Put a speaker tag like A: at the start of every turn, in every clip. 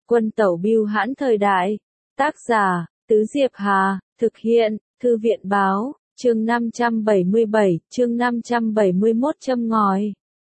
A: Quân tẩu bưu hãn thời đại. Tác giả, Tứ Diệp Hà, thực hiện, Thư viện báo, chương 577, chương 571 châm ngòi.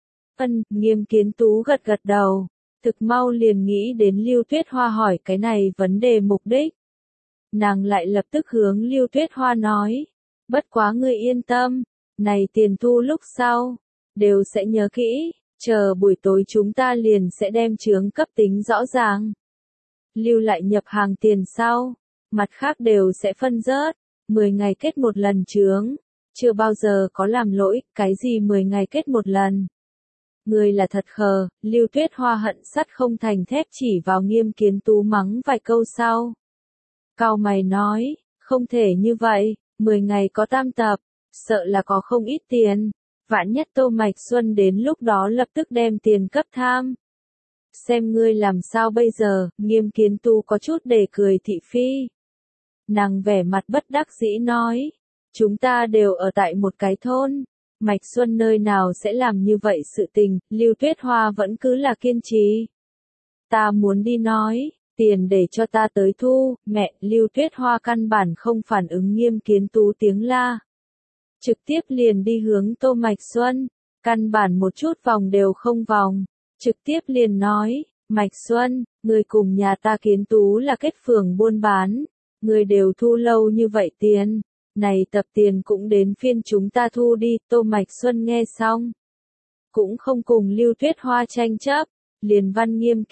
A: Nghiêm Kiến Tú gật gật đầu, thực mau liền nghĩ đến Lưu Tuyết Hoa hỏi cái này vấn đề mục đích. Nàng lại lập tức hướng Lưu Tuyết Hoa nói, bất quá ngươi yên tâm, này tiền thu lúc sau, đều sẽ nhớ kỹ, chờ buổi tối chúng ta liền sẽ đem chướng cấp tính rõ ràng. Lưu lại nhập hàng tiền sau, mặt khác đều sẽ phân rớt, 10 ngày kết một lần chướng, chưa bao giờ có làm lỗi, cái gì 10 ngày kết một lần. Người là thật khờ, Lưu Tuyết Hoa hận sắt không thành thép chỉ vào Nghiêm Kiến Tú mắng vài câu sau. Cau mày nói, không thể như vậy, 10 ngày có tam tập, sợ là có không ít tiền, vạn nhất Tô Mạch Xuân đến lúc đó lập tức đem tiền cấp tham. Xem ngươi làm sao bây giờ, Nghiêm Kiến Tú có chút để cười thị phi. Nàng vẻ mặt bất đắc dĩ nói, chúng ta đều ở tại một cái thôn, Mạch Xuân nơi nào sẽ làm như vậy sự tình, Lưu Tuyết Hoa vẫn cứ là kiên trì. Ta muốn đi nói, tiền để cho ta tới thu, mẹ, Lưu Tuyết Hoa căn bản không phản ứng Nghiêm Kiến Tú tiếng la. Trực tiếp liền đi hướng Tô Mạch Xuân, căn bản một chút vòng đều không vòng, trực tiếp liền nói, Mạch Xuân, người cùng nhà ta Kiến Tú là kết phường buôn bán, người đều thu lâu như vậy tiền, này tập tiền cũng đến phiên chúng ta thu đi, Tô Mạch Xuân nghe xong. Cũng không cùng Lưu Tuyết Hoa tranh chấp, liền văn Nghiêm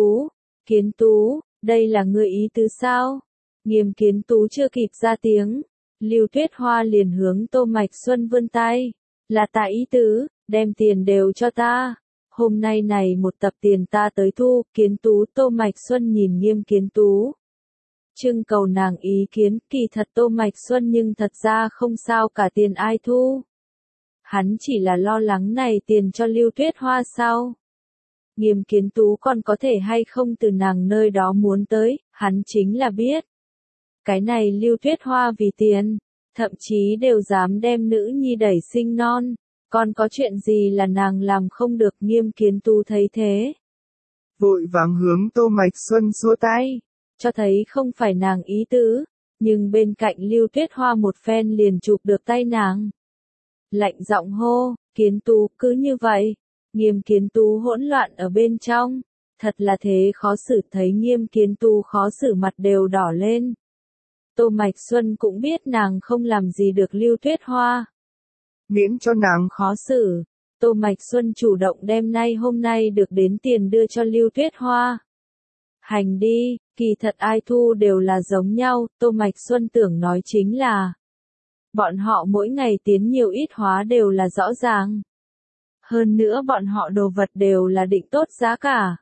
A: Kiến Tú, đây là người ý tứ sao? Nghiêm Kiến Tú chưa kịp ra tiếng, Lưu Tuyết Hoa liền hướng Tô Mạch Xuân vươn tay, là ta ý tứ, đem tiền đều cho ta. Hôm nay này một tập tiền ta tới thu, Kiến Tú. Tô Mạch Xuân nhìn Nghiêm Kiến Tú, trưng cầu nàng ý kiến, kỳ thật Tô Mạch Xuân nhưng thật ra không sao cả tiền ai thu. Hắn chỉ là lo lắng này tiền cho Lưu Tuyết Hoa sao. Nghiêm Kiến Tú còn có thể hay không từ nàng nơi đó muốn tới, hắn chính là biết. Cái này Lưu Tuyết Hoa vì tiền, thậm chí đều dám đem nữ nhi đẩy sinh non, còn có chuyện gì là nàng làm không được. Nghiêm Kiến Tú thấy thế,
B: vội vàng hướng Tô Mạch Xuân xua tay,
A: cho thấy không phải nàng ý tứ, nhưng bên cạnh Lưu Tuyết Hoa một phen liền chụp được tay nàng. Lạnh giọng hô, Kiến Tú, cứ như vậy. Nghiêm Kiến Tú hỗn loạn ở bên trong, thật là thế khó xử, thấy Nghiêm Kiến Tú khó xử mặt đều đỏ lên. Tô Mạch Xuân cũng biết nàng không làm gì được Lưu Tuyết Hoa.
B: Miễn cho nàng
A: khó xử, Tô Mạch Xuân chủ động đem hôm nay được đến tiền đưa cho Lưu Tuyết Hoa. Hành đi, kỳ thật ai thu đều là giống nhau, Tô Mạch Xuân tưởng nói chính là bọn họ mỗi ngày tiến nhiều ít hóa đều là rõ ràng. Hơn nữa bọn họ đồ vật đều là định tốt giá cả.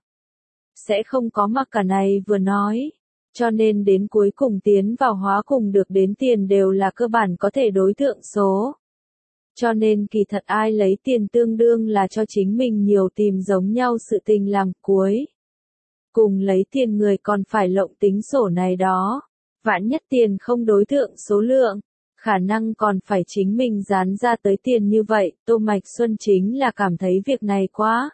A: Sẽ không có mặc cả này vừa nói. Cho nên đến cuối cùng tiến vào hóa cùng được đến tiền đều là cơ bản có thể đối tượng số. Cho nên kỳ thật ai lấy tiền tương đương là cho chính mình nhiều tìm giống nhau sự tình làm cuối. Cùng lấy tiền người còn phải lộng tính sổ này đó. Vạn nhất tiền không đối tượng số lượng, khả năng còn phải chính mình dán ra tới tiền như vậy. Tô Mạch Xuân chính là cảm thấy việc này quá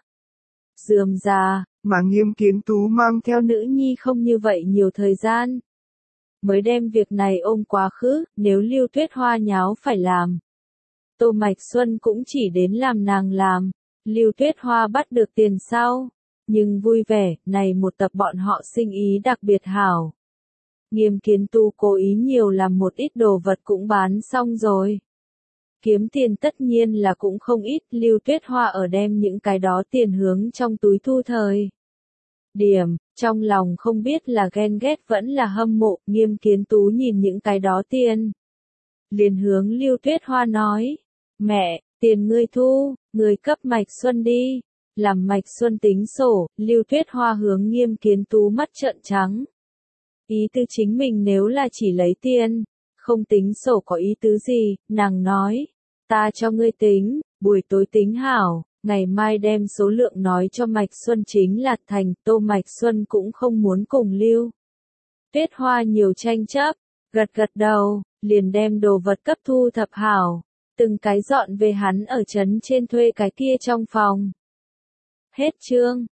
A: rườm rà,
B: mà Nghiêm Kiến Tú mang
A: theo nữ nhi không như vậy nhiều thời gian. Mới đem việc này ôm quá khứ, nếu Lưu Tuyết Hoa nháo phải làm. Tô Mạch Xuân cũng chỉ đến làm nàng làm, Lưu Tuyết Hoa bắt được tiền sau. Nhưng vui vẻ, này một tập bọn họ sinh ý đặc biệt hảo. Nghiêm Kiến Tú cố ý nhiều làm một ít đồ vật cũng bán xong rồi. Kiếm tiền tất nhiên là cũng không ít, Lưu Tuyết Hoa ở đem những cái đó tiền hướng trong túi thu thời. Điểm, trong lòng không biết là ghen ghét vẫn là hâm mộ. Nghiêm Kiến Tú nhìn những cái đó tiền, liền hướng Lưu Tuyết Hoa nói, mẹ, tiền ngươi thu, ngươi cấp Mạch Xuân đi. Làm Mạch Xuân tính sổ, Lưu Tuyết Hoa hướng Nghiêm Kiến Tú mắt trợn trắng. Ý tư chính mình nếu là chỉ lấy tiền, không tính sổ có ý tứ gì, nàng nói, ta cho ngươi tính, buổi tối tính hảo, ngày mai đem số lượng nói cho Mạch Xuân chính là thành. Tô Mạch Xuân cũng không muốn cùng Lưu Tuyết Hoa nhiều tranh chấp, gật gật đầu, liền đem đồ vật cấp thu thập hảo, từng cái dọn về hắn ở trấn trên thuê cái kia trong phòng. Hết chương.